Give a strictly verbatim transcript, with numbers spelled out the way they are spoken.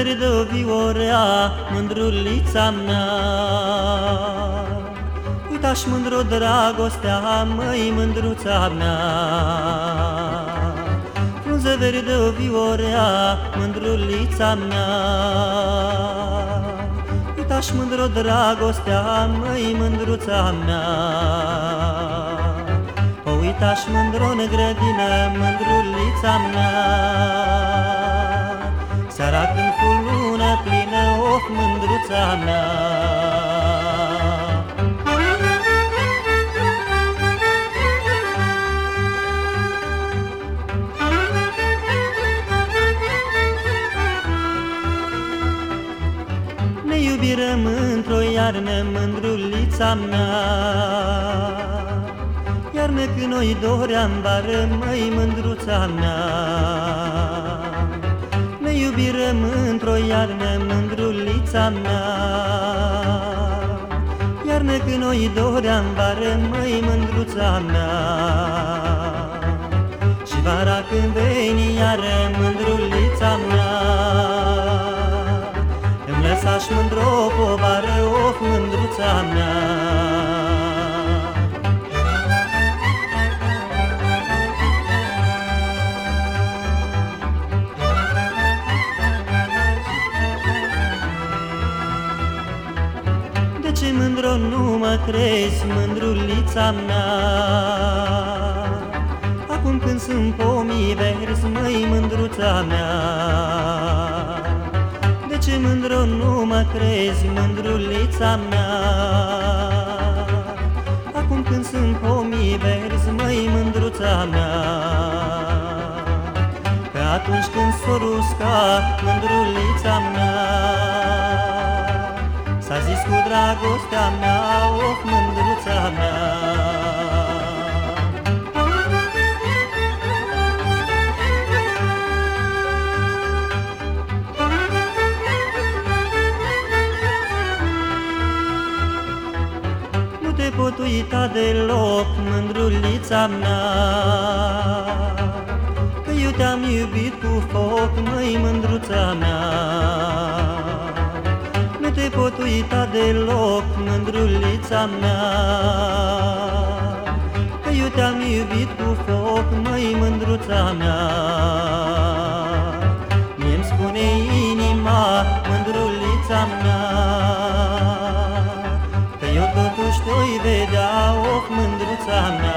verde viorea, mândrulița mea. Uita-și mândru dragostea, măi, mândruța mea. Frunză verde viorea, mândrulița mea. Uita-și mândru dragostea, măi, mândruța mea. O uita-și mândru în grădină, mândrulița mea. Seara când cu lună plină, of, mândruța mea. Ne iubirăm într-o iarnă, mândrulița mea. Iarnă când noi doream vară, măi, mândruța mea. Ne iubirăm într-o iarnă, mândrulița mea. Iarnă când noi doream vară, măi, mândruța mea. Și vara când veni iară, mândrulița mea, îmi lăsa-și mândr-o povară, of, mândruța mea. De ce mândro nu mă crezi, mândrulița mea? Acum când sunt pomii verzi, măi, mândruța mea. De ce mândro nu mă crezi, mândrulița mea? Acum când sunt pomii verzi, măi, mândruța mea. Că atunci când s-o rusca, mândrulița mea, s-a zis cu dragostea mea, of, mândruța mea. Nu te pot uita deloc, mândrulița mea, că eu te-am iubit cu foc, măi, mândruța mea. Nu te pot uita deloc, mândrulița mea, că eu te-am iubit cu foc, măi, mândruța mea. Mie-mi spune inima, mândrulița mea, că eu totuși te-o vedea, of, mândruța mea.